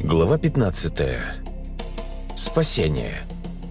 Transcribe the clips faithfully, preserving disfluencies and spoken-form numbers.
Глава пятнадцатая. Спасение.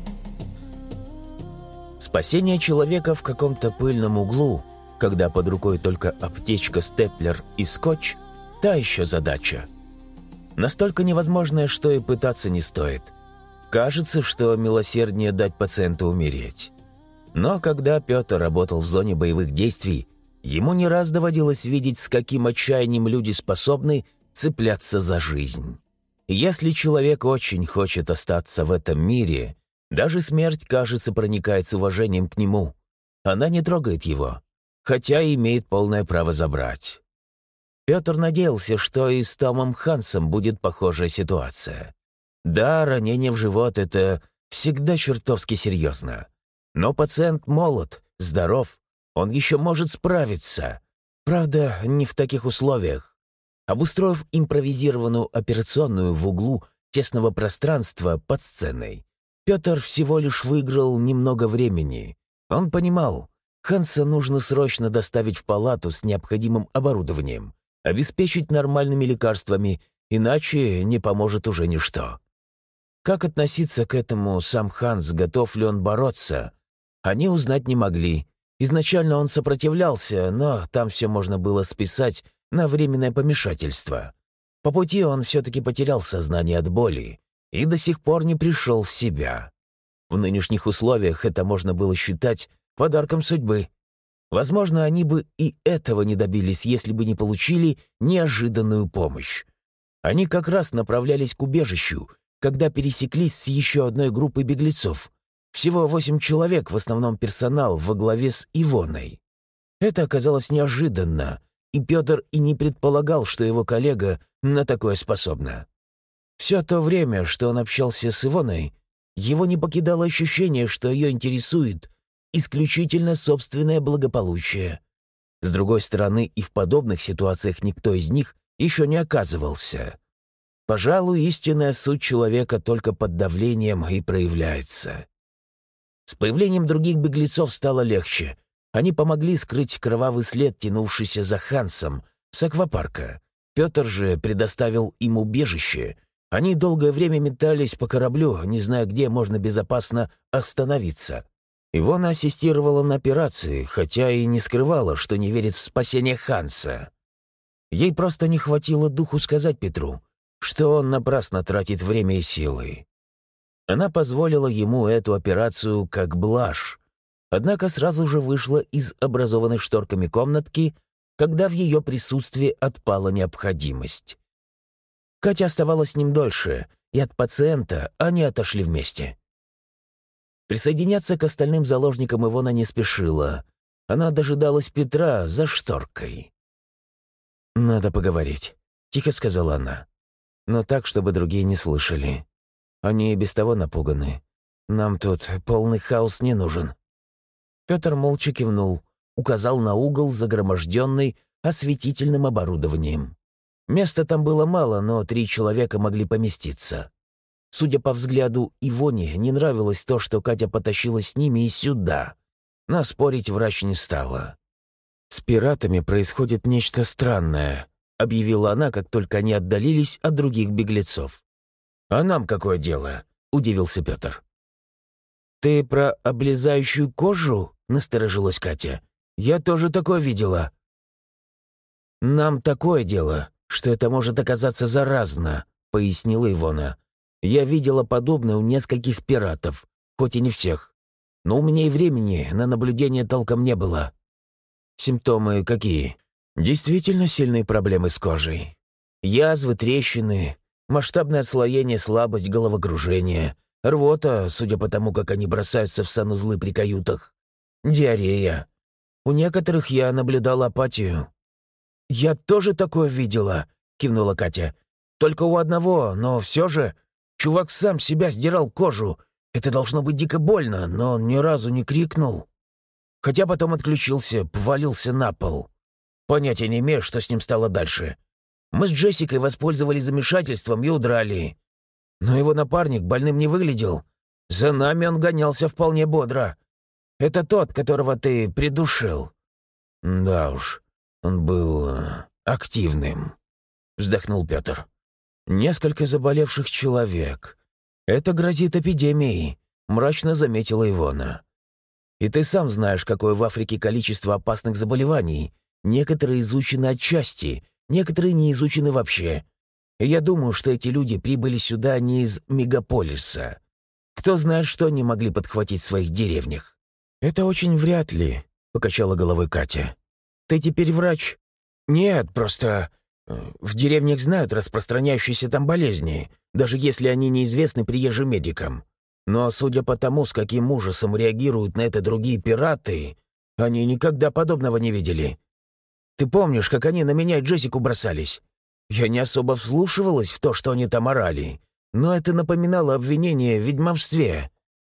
Спасение человека в каком-то пыльном углу, когда под рукой только аптечка, степлер и скотч – та еще задача. Настолько невозможная, что и пытаться не стоит. Кажется, что милосерднее дать пациенту умереть. Но когда Петр работал в зоне боевых действий, ему не раз доводилось видеть, с каким отчаянием люди способны цепляться за жизнь. Если человек очень хочет остаться в этом мире, даже смерть, кажется, проникает с уважением к нему. Она не трогает его, хотя и имеет полное право забрать. Петр надеялся, что и с Томом Хансом будет похожая ситуация. Да, ранение в живот — это всегда чертовски серьезно. Но пациент молод, здоров, он еще может справиться. Правда, не в таких условиях. Обустроив импровизированную операционную в углу тесного пространства под сценой, Петр всего лишь выиграл немного времени. Он понимал, Ханса нужно срочно доставить в палату с необходимым оборудованием, обеспечить нормальными лекарствами, иначе не поможет уже ничто. Как относиться к этому сам Ханс, готов ли он бороться, они узнать не могли. Изначально он сопротивлялся, но там все можно было списать на временное помешательство. По пути он все-таки потерял сознание от боли и до сих пор не пришел в себя. В нынешних условиях это можно было считать подарком судьбы. Возможно, они бы и этого не добились, если бы не получили неожиданную помощь. Они как раз направлялись к убежищу, когда пересеклись с еще одной группой беглецов. Всего восемь человек, в основном персонал, во главе с Ивоной. Это оказалось неожиданно, и Петр и не предполагал, что его коллега на такое способна. Все то время, что он общался с Ивоной, его не покидало ощущение, что ее интересует исключительно собственное благополучие. С другой стороны, и в подобных ситуациях никто из них еще не оказывался. Пожалуй, истинная суть человека только под давлением и проявляется. С появлением других беглецов стало легче. Они помогли скрыть кровавый след, тянувшийся за Хансом с аквапарка. Петр же предоставил им убежище. Они долгое время метались по кораблю, не зная, где можно безопасно остановиться. Ивона ассистировала на операции, хотя и не скрывала, что не верит в спасение Ханса. Ей просто не хватило духу сказать Петру, что он напрасно тратит время и силы. Она позволила ему эту операцию как блажь, однако сразу же вышла из образованной шторками комнатки, когда в ее присутствии отпала необходимость. Катя оставалась с ним дольше, и от пациента они отошли вместе. Присоединяться к остальным заложникам Ивона не спешила. Она дожидалась Петра за шторкой. «Надо поговорить», — тихо сказала она. «Но так, чтобы другие не слышали. Они и без того напуганы. Нам тут полный хаос не нужен». Петр молча кивнул, указал на угол, загроможденный осветительным оборудованием. Места там было мало, но три человека могли поместиться. Судя по взгляду Ивоне, не нравилось то, что Катя потащила с ними и сюда. Но спорить врач не стала. «С пиратами происходит нечто странное», — объявила она, как только они отдалились от других беглецов. «А нам какое дело?» — удивился Петр. «Ты про облезающую кожу?» — насторожилась Катя. «Я тоже такое видела». «Нам такое дело, что это может оказаться заразно», — пояснила Ивона. «Я видела подобное у нескольких пиратов, хоть и не всех. Но у меня и времени на наблюдение толком не было». «Симптомы какие?» «Действительно сильные проблемы с кожей. Язвы, трещины, масштабное отслоение, слабость, головокружение, рвота, судя по тому, как они бросаются в санузлы при каютах, диарея. У некоторых я наблюдал апатию». «Я тоже такое видела», — кивнула Катя. «Только у одного, но все же чувак сам себя сдирал кожу. Это должно быть дико больно, но он ни разу не крикнул. Хотя потом отключился, повалился на пол. Понятия не имею, что с ним стало дальше. Мы с Джессикой воспользовались замешательством и удрали. Но его напарник больным не выглядел. За нами он гонялся вполне бодро. Это тот, которого ты придушил». «Да уж, он был э, активным», — вздохнул Петр. Несколько заболевших человек. Это грозит эпидемией», — мрачно заметила Ивона. «И ты сам знаешь, какое в Африке количество опасных заболеваний. Некоторые изучены отчасти, некоторые не изучены вообще. И я думаю, что эти люди прибыли сюда не из мегаполиса. Кто знает, что они могли подхватить в своих деревнях». «Это очень вряд ли», — покачала головой Катя. «Ты теперь врач?» «Нет, просто в деревнях знают распространяющиеся там болезни, даже если они неизвестны приезжим медикам. Но судя по тому, с каким ужасом реагируют на это другие пираты, они никогда подобного не видели. Ты помнишь, как они на меня и Джессику бросались? Я не особо вслушивалась в то, что они там орали, но это напоминало обвинение в ведьмовстве».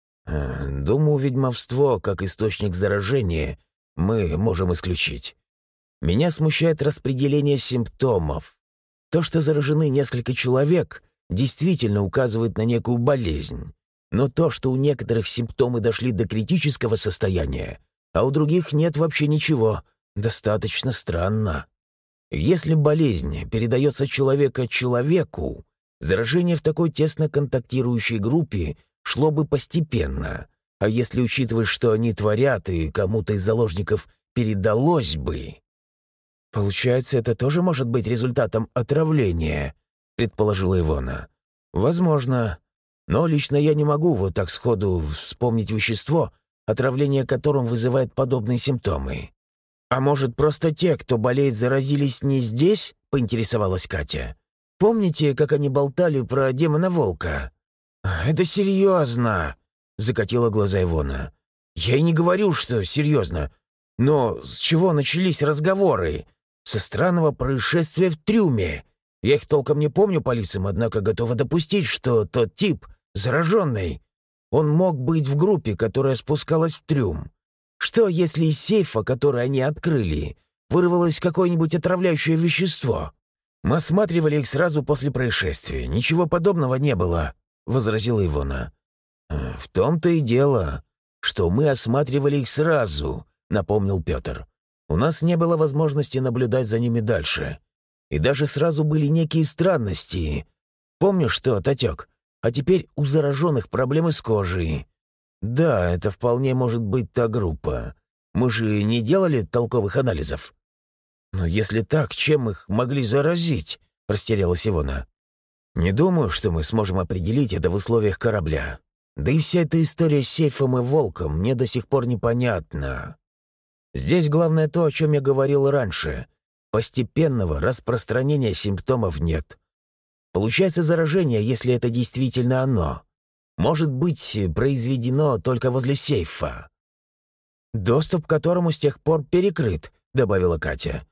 «Думаю, ведьмовство, как источник заражения, мы можем исключить. Меня смущает распределение симптомов. То, что заражены несколько человек, действительно указывает на некую болезнь. Но то, что у некоторых симптомы дошли до критического состояния, а у других нет вообще ничего, достаточно странно. Если болезнь передается человека человеку, заражение в такой тесно контактирующей группе шло бы постепенно, а если учитывать, что они творят, и кому-то из заложников передалось бы... «Получается, это тоже может быть результатом отравления», — предположила Ивона. «Возможно. Но лично я не могу вот так сходу вспомнить вещество, отравление которым вызывает подобные симптомы». «А может, просто те, кто болеет, заразились не здесь?» — поинтересовалась Катя. «Помните, как они болтали про демона-волка?» «Это серьезно», — закатила глаза Ивона. «Я и не говорю, что серьезно. Но с чего начались разговоры? Со странного происшествия в трюме. Я их толком не помню по лицам, однако готова допустить, что тот тип, зараженный, он мог быть в группе, которая спускалась в трюм. Что, если из сейфа, который они открыли, вырвалось какое-нибудь отравляющее вещество? Мы осматривали их сразу после происшествия. Ничего подобного не было», — возразила Ивона. «В том-то и дело, что мы осматривали их сразу», — напомнил Петр. «У нас не было возможности наблюдать за ними дальше. И даже сразу были некие странности. Помнишь, что отек? А теперь у зараженных проблемы с кожей. Да, это вполне может быть та группа. Мы же не делали толковых анализов». «Но если так, чем их могли заразить?» — растерялась Ивона. «Не думаю, что мы сможем определить это в условиях корабля. Да и вся эта история с сейфом и волком мне до сих пор непонятна. Здесь главное то, о чем я говорил раньше. Постепенного распространения симптомов нет. Получается заражение, если это действительно оно. Может быть произведено только возле сейфа. Доступ к которому с тех пор перекрыт», — добавила Катя.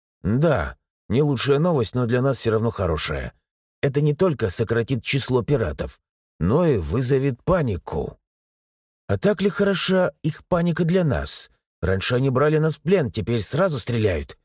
«Да, не лучшая новость, но для нас все равно хорошая. Это не только сократит число пиратов, но и вызовет панику. А так ли хороша их паника для нас? Раньше они брали нас в плен, теперь сразу стреляют.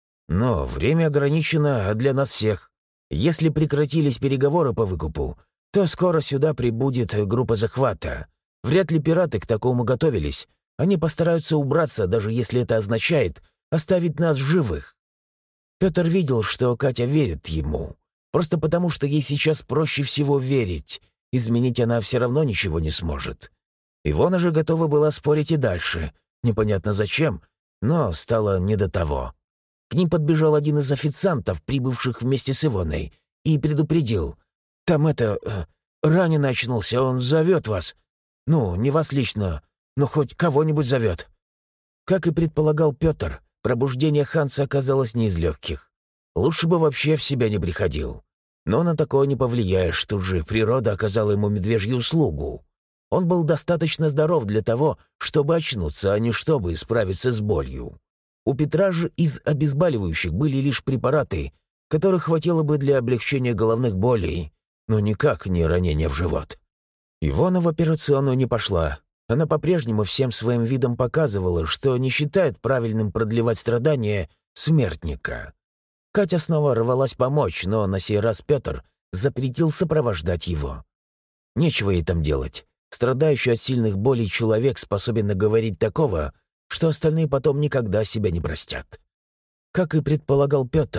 Но время ограничено для нас всех. Если прекратились переговоры по выкупу, то скоро сюда прибудет группа захвата. Вряд ли пираты к такому готовились. Они постараются убраться, даже если это означает оставить нас в живых». Петр видел, что Катя верит ему. Просто потому, что ей сейчас проще всего верить. Изменить она все равно ничего не сможет. Ивона же готова была спорить и дальше. Непонятно зачем, но стало не до того. К ним подбежал один из официантов, прибывших вместе с Ивоной, и предупредил. «Там это... Э, раненый очнулся, он зовет вас. Ну, не вас лично, но хоть кого-нибудь зовет». Как и предполагал Петр, пробуждение Ханса оказалось не из легких. Лучше бы вообще в себя не приходил. Но на такое не повлияешь, тут же природа оказала ему медвежью услугу. Он был достаточно здоров для того, чтобы очнуться, а не чтобы справиться с болью. У Петра же из обезболивающих были лишь препараты, которых хватило бы для облегчения головных болей, но никак не ранения в живот. Ивона в операционную не пошла. Она по-прежнему всем своим видом показывала, что не считает правильным продлевать страдания смертника. Катя снова рвалась помочь, но на сей раз Петр запретил сопровождать его. Нечего ей там делать. Страдающий от сильных болей человек способен наговорить такого, что остальные потом никогда себя не простят. Как и предполагал Петр,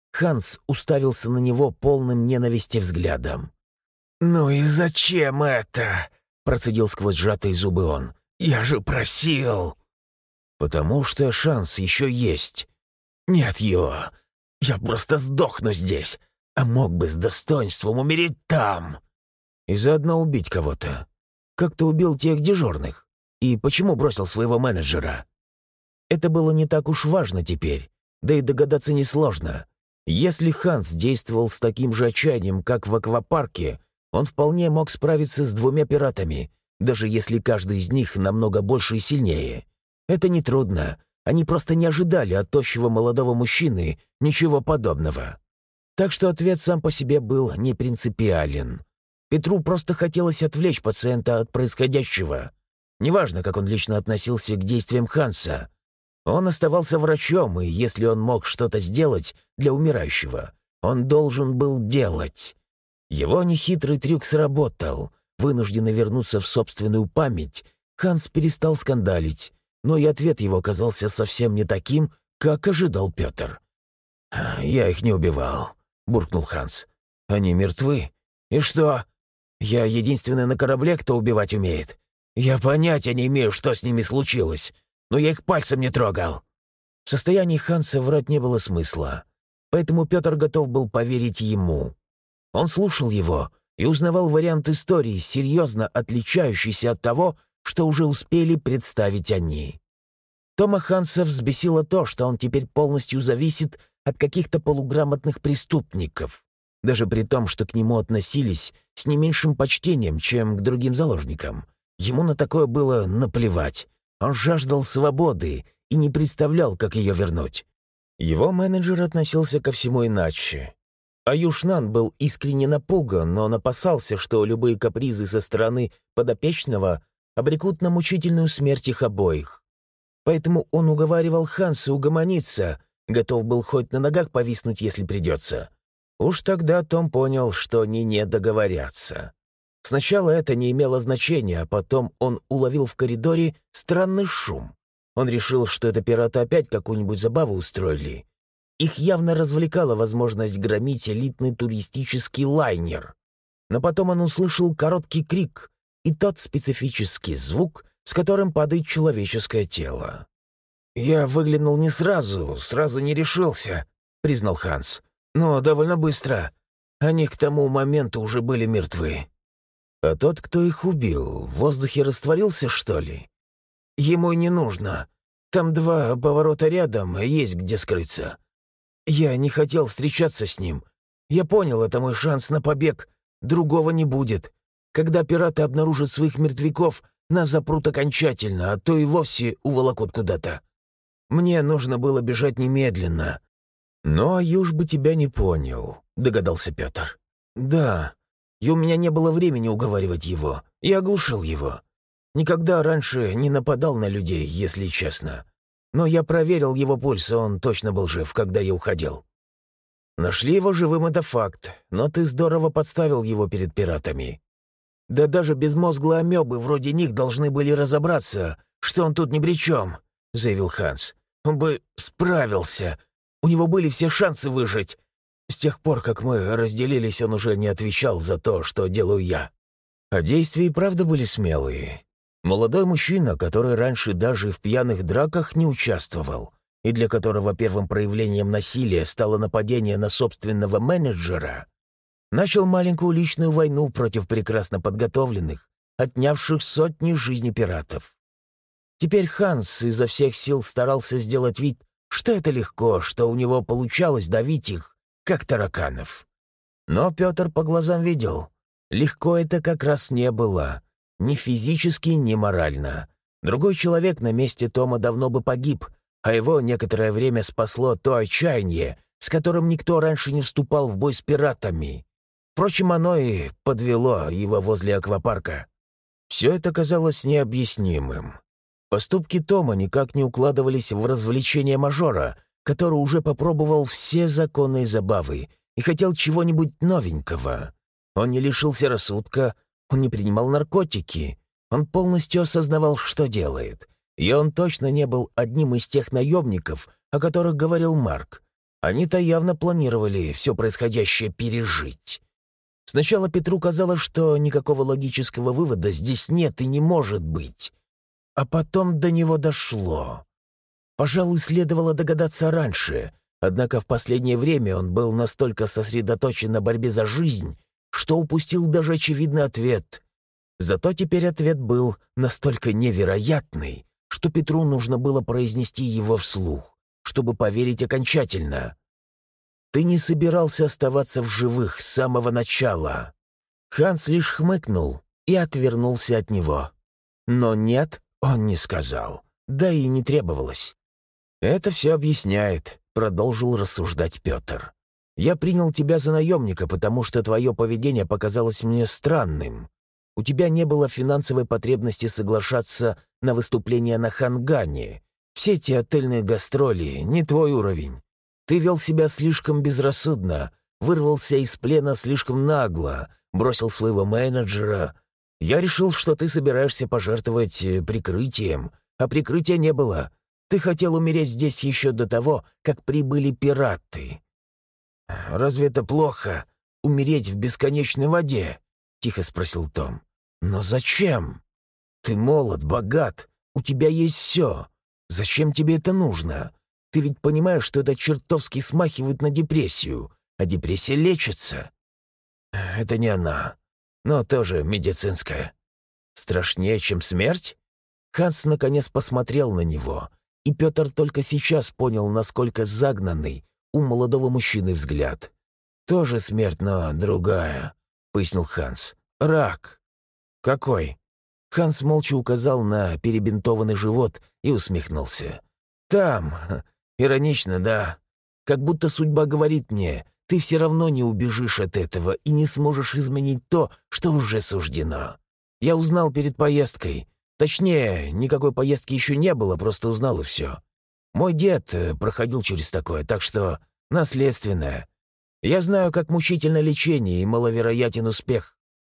Ханс уставился на него полным ненависти взглядом. «Ну и зачем это?» — процедил сквозь сжатые зубы он. «Я же просил!» «Потому что шанс еще есть». «Нет его! Я просто сдохну здесь, а мог бы с достоинством умереть там!» «И заодно убить кого-то. Как ты убил тех дежурных? И почему бросил своего менеджера?» Это было не так уж важно теперь, да и догадаться несложно. Если Ханс действовал с таким же отчаянием, как в аквапарке, он вполне мог справиться с двумя пиратами, даже если каждый из них намного больше и сильнее. Это нетрудно, они просто не ожидали от тощего молодого мужчины ничего подобного. Так что ответ сам по себе был не принципиален. Петру просто хотелось отвлечь пациента от происходящего. Неважно, как он лично относился к действиям Ханса. Он оставался врачом, и если он мог что-то сделать для умирающего, он должен был делать. Его нехитрый трюк сработал. Вынужденный вернуться в собственную память, Ханс перестал скандалить, но и ответ его оказался совсем не таким, как ожидал Петр. «Я их не убивал», — буркнул Ханс. «Они мертвы. И что? Я единственный на корабле, кто убивать умеет. Я понятия не имею, что с ними случилось, но я их пальцем не трогал». В состоянии Ханса врать не было смысла, поэтому Петр готов был поверить ему. Он слушал его и узнавал вариант истории, серьезно отличающийся от того, что уже успели представить они. Тома Ханса взбесило то, что он теперь полностью зависит от каких-то полуграмотных преступников, даже при том, что к нему относились с не меньшим почтением, чем к другим заложникам. Ему на такое было наплевать. Он жаждал свободы и не представлял, как ее вернуть. Его менеджер относился ко всему иначе. Аюшнан был искренне напуган, но он опасался, что любые капризы со стороны подопечного обрекут на мучительную смерть их обоих. Поэтому он уговаривал Ханса угомониться, готов был хоть на ногах повиснуть, если придется. Уж тогда Том понял, что они не договорятся. Сначала это не имело значения, а потом он уловил в коридоре странный шум. Он решил, что это пираты опять какую-нибудь забаву устроили. Их явно развлекала возможность громить элитный туристический лайнер. Но потом он услышал короткий крик и тот специфический звук, с которым падает человеческое тело. «Я выглянул не сразу, сразу не решился», — признал Ханс. «Но довольно быстро. Они к тому моменту уже были мертвы». «А тот, кто их убил, в воздухе растворился, что ли?» «Ему и не нужно. Там два поворота рядом, есть где скрыться. Я не хотел встречаться с ним. Я понял, это мой шанс на побег. Другого не будет. Когда пираты обнаружат своих мертвяков, нас запрут окончательно, а то и вовсе уволокут куда-то. Мне нужно было бежать немедленно». «Ну, а Юж бы тебя не понял», — догадался Петр. «Да, и у меня не было времени уговаривать его. Я оглушил его. Никогда раньше не нападал на людей, если честно. Но я проверил его пульс, он точно был жив, когда я уходил». «Нашли его живым — это факт, но ты здорово подставил его перед пиратами». «Да даже безмозглые амебы вроде них должны были разобраться, что он тут ни при чем», — заявил Ханс. «Он бы справился. У него были все шансы выжить. С тех пор, как мы разделились, он уже не отвечал за то, что делаю я». А действия и правда были смелые. Молодой мужчина, который раньше даже в пьяных драках не участвовал, и для которого первым проявлением насилия стало нападение на собственного менеджера, начал маленькую личную войну против прекрасно подготовленных, отнявших сотни жизней пиратов. Теперь Ханс изо всех сил старался сделать вид, что это легко, что у него получалось давить их, как тараканов. Но Петр по глазам видел, легко это как раз не было, ни физически, ни морально. Другой человек на месте Тома давно бы погиб, а его некоторое время спасло то отчаяние, с которым никто раньше не вступал в бой с пиратами. Впрочем, оно и подвело его возле аквапарка. Все это казалось необъяснимым. Поступки Тома никак не укладывались в развлечение мажора, который уже попробовал все законные забавы и хотел чего-нибудь новенького. Он не лишился рассудка, он не принимал наркотики, он полностью осознавал, что делает. И он точно не был одним из тех наемников, о которых говорил Марк. Они-то явно планировали все происходящее пережить. Сначала Петру казалось, что никакого логического вывода здесь нет и не может быть. А потом до него дошло. Пожалуй, следовало догадаться раньше, однако в последнее время он был настолько сосредоточен на борьбе за жизнь, что упустил даже очевидный ответ. Зато теперь ответ был настолько невероятный, что Петру нужно было произнести его вслух, чтобы поверить окончательно. «Ты не собирался оставаться в живых с самого начала». Ханс лишь хмыкнул и отвернулся от него. Но нет, он не сказал, да и не требовалось. «Это все объясняет», — продолжил рассуждать Петр. «Я принял тебя за наемника, потому что твое поведение показалось мне странным. У тебя не было финансовой потребности соглашаться на выступление на Хангане. Все эти отельные гастроли — не твой уровень. Ты вел себя слишком безрассудно, вырвался из плена слишком нагло, бросил своего менеджера. Я решил, что ты собираешься пожертвовать прикрытием, а прикрытия не было. Ты хотел умереть здесь еще до того, как прибыли пираты». «Разве это плохо — умереть в бесконечной воде?» — тихо спросил Том. «Но зачем? Ты молод, богат, у тебя есть все. Зачем тебе это нужно? Ты ведь понимаешь, что это чертовски смахивает на депрессию, а депрессия лечится». «Это не она, но тоже медицинская». «Страшнее, чем смерть?» Ханс наконец посмотрел на него, и Петр только сейчас понял, насколько загнанный у молодого мужчины взгляд. «Тоже смерть, но другая», — пояснил Ханс. «Рак». «Какой?» Ханс молча указал на перебинтованный живот и усмехнулся. «Там. Иронично, да. Как будто судьба говорит мне, ты все равно не убежишь от этого и не сможешь изменить то, что уже суждено. Я узнал перед поездкой. Точнее, никакой поездки еще не было, просто узнал и все. Мой дед проходил через такое, так что наследственное. Я знаю, как мучительно лечение и маловероятен успех.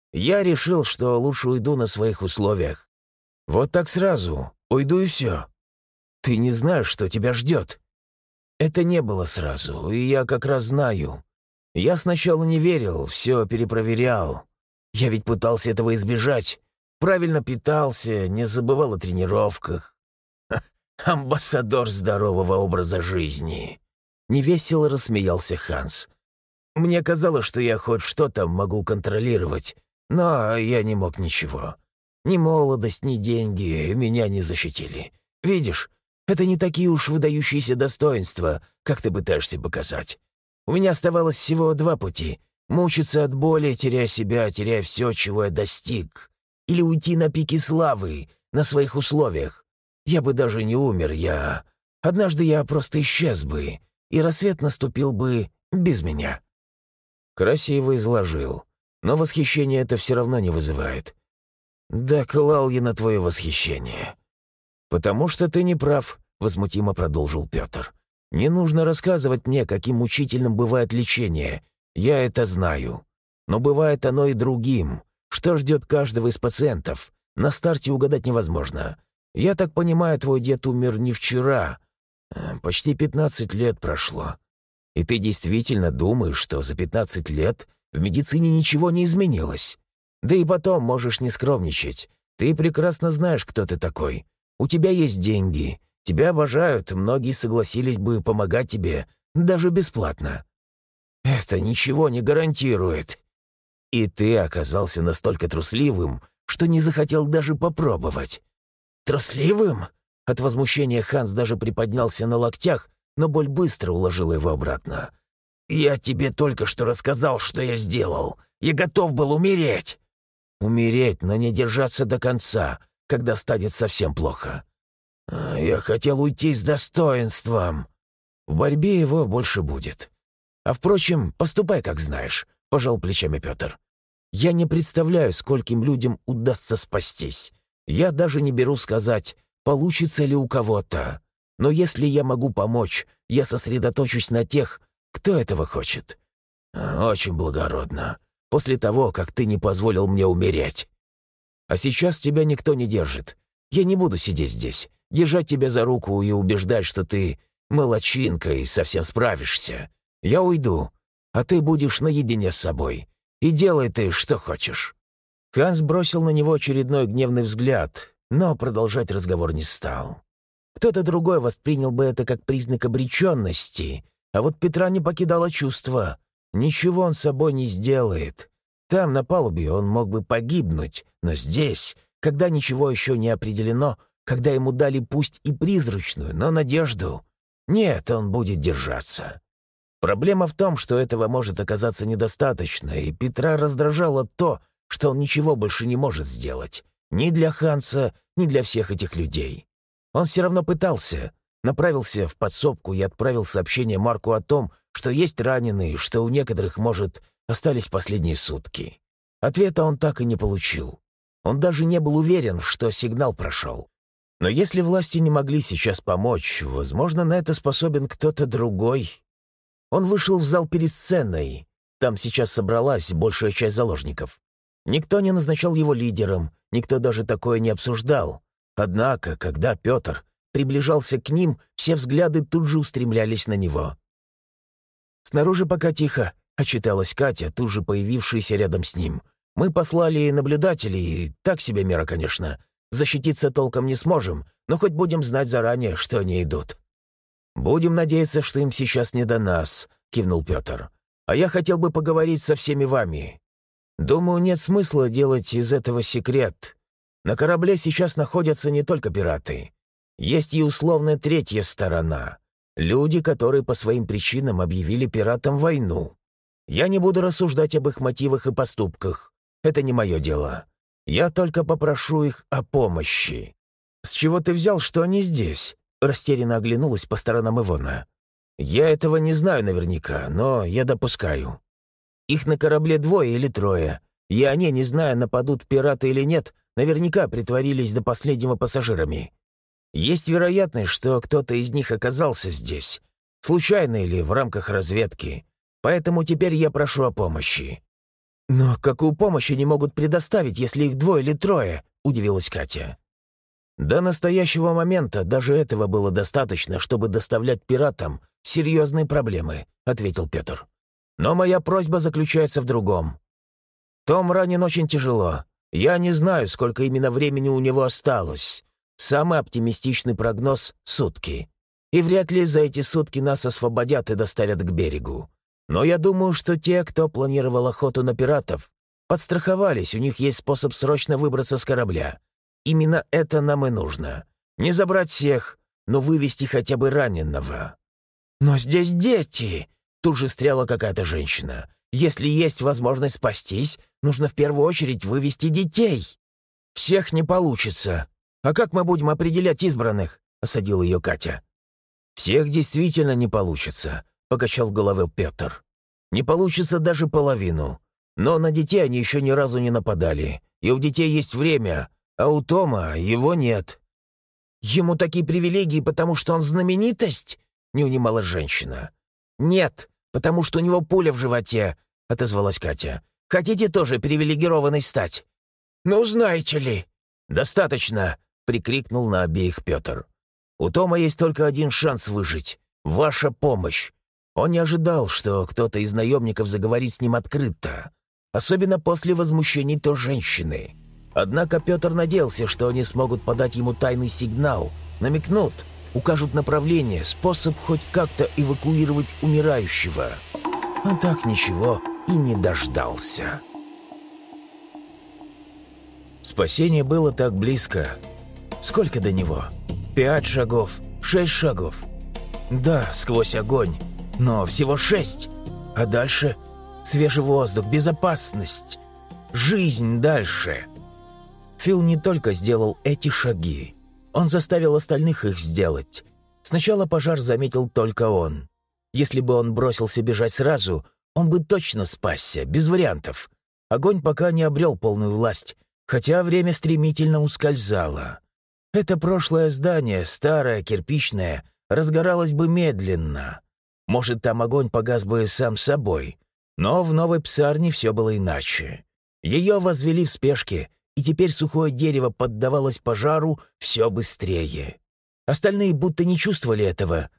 Я решил, что лучше уйду на своих условиях. Вот так сразу. Уйду и все. Ты не знаешь, что тебя ждет. Это не было сразу, и я как раз знаю. Я сначала не верил, все перепроверял. Я ведь пытался этого избежать. Правильно питался, не забывал о тренировках. Ха, амбассадор здорового образа жизни. Невесело рассмеялся Ханс. Мне казалось, что я хоть что-то могу контролировать, но я не мог ничего. Ни молодость, ни деньги меня не защитили. Видишь, это не такие уж выдающиеся достоинства, как ты пытаешься показать. У меня оставалось всего два пути — мучиться от боли, теряя себя, теряя все, чего я достиг, или уйти на пике славы, на своих условиях. Я бы даже не умер, я... Однажды я просто исчез бы, и рассвет наступил бы без меня». Красиво изложил, но восхищение это все равно не вызывает. «Да клал я на твое восхищение». «Потому что ты не прав», — возмутимо продолжил Петр. «Не нужно рассказывать мне, каким мучительным бывает лечение. Я это знаю. Но бывает оно и другим. Что ждет каждого из пациентов? На старте угадать невозможно. Я так понимаю, твой дед умер не вчера. Почти пятнадцать лет прошло. И ты действительно думаешь, что за пятнадцать лет в медицине ничего не изменилось? Да и потом можешь не скромничать. Ты прекрасно знаешь, кто ты такой. У тебя есть деньги, тебя обожают, многие согласились бы помогать тебе, даже бесплатно. Это ничего не гарантирует. И ты оказался настолько трусливым, что не захотел даже попробовать. Трусливым? От возмущения Ханс даже приподнялся на локтях, но боль быстро уложила его обратно. «Я тебе только что рассказал, что я сделал. Я готов был умереть». «Умереть, но не держаться до конца, когда станет совсем плохо». «Я хотел уйти с достоинством». «В борьбе его больше будет. А впрочем, поступай, как знаешь», — пожал плечами Петр. «Я не представляю, скольким людям удастся спастись. Я даже не беру сказать, получится ли у кого-то. Но если я могу помочь, я сосредоточусь на тех, кто этого хочет». «Очень благородно. После того, как ты не позволил мне умереть. А сейчас тебя никто не держит. Я не буду сидеть здесь, держать тебя за руку и убеждать, что ты Молодчинка, и совсем справишься. Я уйду, а ты будешь наедине с собой. И делай ты, что хочешь». Ханс бросил на него очередной гневный взгляд, но продолжать разговор не стал. Кто-то другой воспринял бы это как признак обреченности, а вот Петра не покидало чувство. Ничего он с собой не сделает. Там, на палубе, он мог бы погибнуть, но здесь, когда ничего еще не определено, когда ему дали пусть и призрачную, но надежду, нет, он будет держаться. Проблема в том, что этого может оказаться недостаточно, и Петра раздражало то, что он ничего больше не может сделать. Ни для Ханса, ни для всех этих людей. Он все равно пытался. Направился в подсобку и отправил сообщение Марку о том, что есть раненые, что у некоторых, может, остались последние сутки. Ответа он так и не получил. Он даже не был уверен, что сигнал прошел. Но если власти не могли сейчас помочь, возможно, на это способен кто-то другой. Он вышел в зал перед сценой. Там сейчас собралась большая часть заложников. Никто не назначал его лидером, никто даже такое не обсуждал. Однако, когда Петр приближался к ним, все взгляды тут же устремлялись на него. «Снаружи пока тихо», — отчиталась Катя, тут же появившаяся рядом с ним. «Мы послали наблюдателей, так себе мера, конечно. Защититься толком не сможем, но хоть будем знать заранее, что они идут». «Будем надеяться, что им сейчас не до нас», — кивнул Петр. «А я хотел бы поговорить со всеми вами. Думаю, нет смысла делать из этого секрет. На корабле сейчас находятся не только пираты. Есть и условная третья сторона. Люди, которые по своим причинам объявили пиратам войну. Я не буду рассуждать об их мотивах и поступках. Это не мое дело. Я только попрошу их о помощи». «С чего ты взял, что они здесь?» — растерянно оглянулась по сторонам Ивона. «Я этого не знаю наверняка, но я допускаю. Их на корабле двое или трое, и они, не зная, нападут пираты или нет, наверняка притворились до последнего пассажирами. Есть вероятность, что кто-то из них оказался здесь, случайно или в рамках разведки, поэтому теперь я прошу о помощи». «Но какую помощь они могут предоставить, если их двое или трое?» — удивилась Катя. «До настоящего момента даже этого было достаточно, чтобы доставлять пиратам серьезные проблемы», — ответил Петр. «Но моя просьба заключается в другом. Том ранен очень тяжело. Я не знаю, сколько именно времени у него осталось. Самый оптимистичный прогноз — сутки. И вряд ли за эти сутки нас освободят и доставят к берегу. Но я думаю, что те, кто планировал охоту на пиратов, подстраховались, у них есть способ срочно выбраться с корабля. Именно это нам и нужно. Не забрать всех, но вывести хотя бы раненого». «Но здесь дети!» — тут же встряла какая-то женщина. «Если есть возможность спастись, нужно в первую очередь вывести детей». «Всех не получится. А как мы будем определять избранных?» — осадила ее Катя. «Всех действительно не получится», — покачал головой Петр. «Не получится даже половину. Но на детей они еще ни разу не нападали. И у детей есть время, а у Тома его нет». «Ему такие привилегии, потому что он знаменитость?» — не унималась женщина. «Нет, потому что у него пуля в животе», — отозвалась Катя. «Хотите тоже привилегированной стать?» «Ну, знаете ли». «Достаточно», — прикрикнул на обеих Петр. «У Тома есть только один шанс выжить — ваша помощь. Он не ожидал, что кто-то из наемников заговорит с ним открыто, особенно после возмущений той женщины. Однако Петр надеялся, что они смогут подать ему тайный сигнал, намекнут, укажут направление, способ хоть как-то эвакуировать умирающего. А так ничего и не дождался. Спасение было так близко. Сколько до него? Пять шагов, шесть шагов. Да, сквозь огонь, но всего шесть. А дальше свежий воздух, безопасность, жизнь дальше. Фил не только сделал эти шаги. Он заставил остальных их сделать. Сначала пожар заметил только он. Если бы он бросился бежать сразу, он бы точно спасся, без вариантов. Огонь пока не обрел полную власть, хотя время стремительно ускользало. Это прошлое здание, старое, кирпичное, разгоралось бы медленно. Может, там огонь погас бы сам собой. Но в новой псарне все было иначе. Ее возвели в спешке, и теперь сухое дерево поддавалось пожару все быстрее. Остальные будто не чувствовали этого.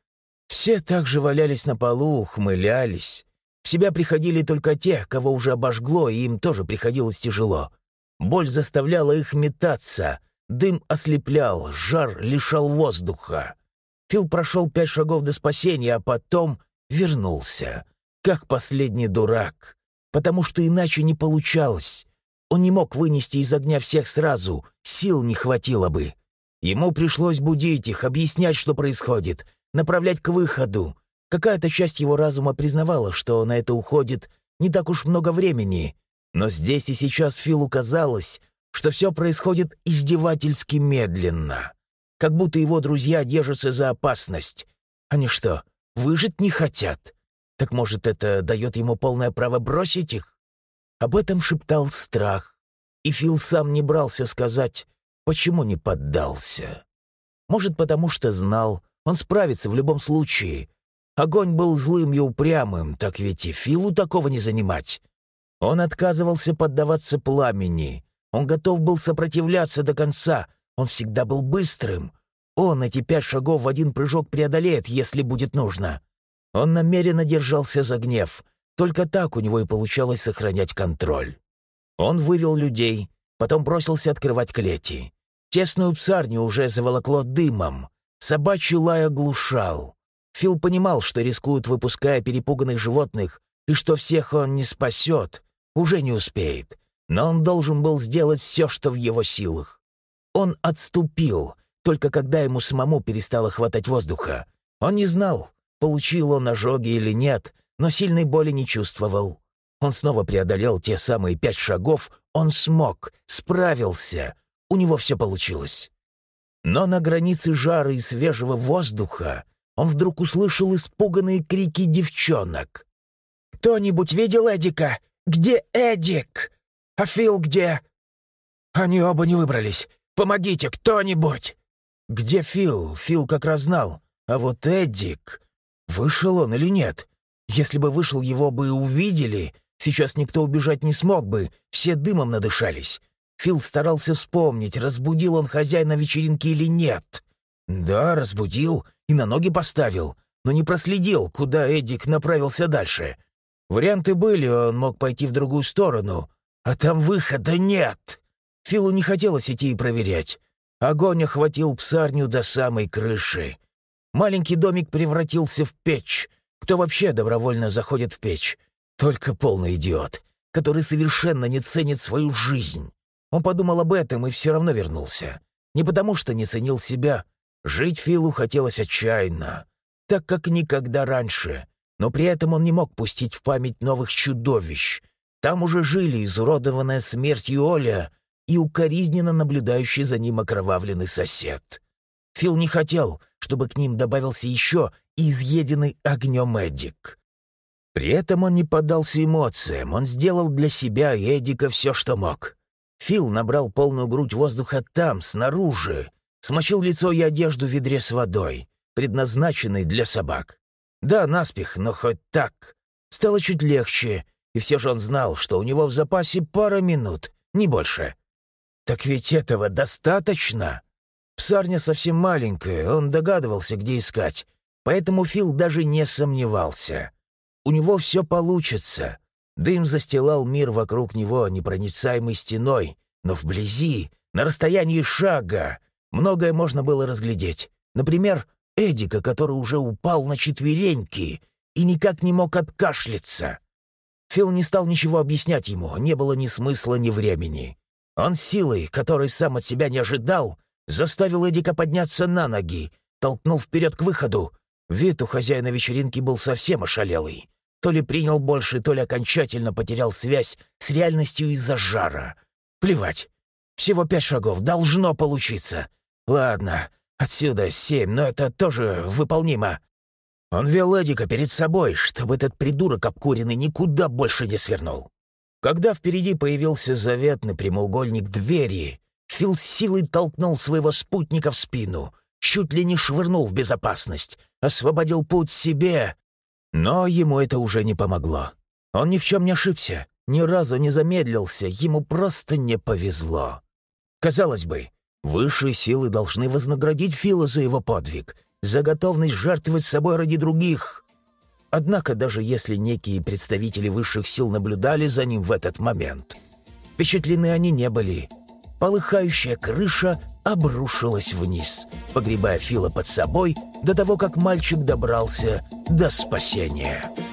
Все также валялись на полу, ухмылялись. В себя приходили только те, кого уже обожгло, и им тоже приходилось тяжело. Боль заставляла их метаться, дым ослеплял, жар лишал воздуха. Фил прошел пять шагов до спасения, а потом вернулся, как последний дурак, потому что иначе не получалось. Он не мог вынести из огня всех сразу, сил не хватило бы. Ему пришлось будить их, объяснять, что происходит, направлять к выходу. Какая-то часть его разума признавала, что на это уходит не так уж много времени. Но здесь и сейчас Филу казалось, что все происходит издевательски медленно. Как будто его друзья держатся за опасность. Они что, выжить не хотят? Так может, это дает ему полное право бросить их? Об этом шептал страх. И Фил сам не брался сказать, почему не поддался. Может, потому что знал, он справится в любом случае. Огонь был злым и упрямым, так ведь и Филу такого не занимать. Он отказывался поддаваться пламени. Он готов был сопротивляться до конца. Он всегда был быстрым. Он эти пять шагов в один прыжок преодолеет, если будет нужно. Он намеренно держался за гнев. Только так у него и получалось сохранять контроль. Он вывел людей, потом бросился открывать клети. Тесную псарню уже заволокло дымом. Собачий лай оглушал. Фил понимал, что рискует, выпуская перепуганных животных, и что всех он не спасет, уже не успеет. Но он должен был сделать все, что в его силах. Он отступил, только когда ему самому перестало хватать воздуха. Он не знал, получил он ожоги или нет, но сильной боли не чувствовал. Он снова преодолел те самые пять шагов, он смог, справился, у него все получилось. Но на границе жара и свежего воздуха он вдруг услышал испуганные крики девчонок. «Кто-нибудь видел Эдика? Где Эдик? А Фил где?» «Они оба не выбрались. Помогите, кто-нибудь!» «Где Фил?» Фил как раз знал. А вот Эдик... Вышел он или нет? Если бы вышел, его бы увидели. Сейчас никто убежать не смог бы. Все дымом надышались. Фил старался вспомнить, разбудил он хозяина вечеринки или нет. Да, разбудил и на ноги поставил, но не проследил, куда Эдик направился дальше. Варианты были, он мог пойти в другую сторону, а там выхода нет. Филу не хотелось идти и проверять. Огонь охватил псарню до самой крыши. Маленький домик превратился в печь. Кто вообще добровольно заходит в печь? Только полный идиот, который совершенно не ценит свою жизнь. Он подумал об этом и все равно вернулся. Не потому что не ценил себя. Жить Филу хотелось отчаянно, так как никогда раньше. Но при этом он не мог пустить в память новых чудовищ. Там уже жили изуродованная смертью Оля и укоризненно наблюдающий за ним окровавленный сосед. Фил не хотел, чтобы к ним добавился еще и изъеденный огнем Эдик. При этом он не поддался эмоциям, он сделал для себя и Эдика все, что мог. Фил набрал полную грудь воздуха там, снаружи, смочил лицо и одежду в ведре с водой, предназначенной для собак. Да, наспех, но хоть так. Стало чуть легче, и все же он знал, что у него в запасе пара минут, не больше. Так ведь этого достаточно. Псарня совсем маленькая, он догадывался, где искать, поэтому Фил даже не сомневался. У него все получится. Дым застилал мир вокруг него непроницаемой стеной, но вблизи, на расстоянии шага, многое можно было разглядеть. Например, Эдика, который уже упал на четвереньки и никак не мог откашляться. Фил не стал ничего объяснять ему, не было ни смысла, ни времени. Он силой, которой сам от себя не ожидал, заставил Эдика подняться на ноги, толкнул вперед к выходу. Вид у хозяина вечеринки был совсем ошалелый. То ли принял больше, то ли окончательно потерял связь с реальностью из-за жара. Плевать. Всего пять шагов, должно получиться. Ладно, отсюда семь, но это тоже выполнимо. Он вел Эдика перед собой, чтобы этот придурок обкуренный никуда больше не свернул. Когда впереди появился заветный прямоугольник двери, Фил с силой толкнул своего спутника в спину, чуть ли не швырнул в безопасность, освободил путь себе. Но ему это уже не помогло. Он ни в чем не ошибся, ни разу не замедлился, ему просто не повезло. Казалось бы, высшие силы должны вознаградить Фила за его подвиг, за готовность жертвовать собой ради других. Однако даже если некие представители высших сил наблюдали за ним в этот момент, впечатлены они не были. Полыхающая крыша обрушилась вниз, погребая Фила под собой до того, как мальчик добрался до спасения.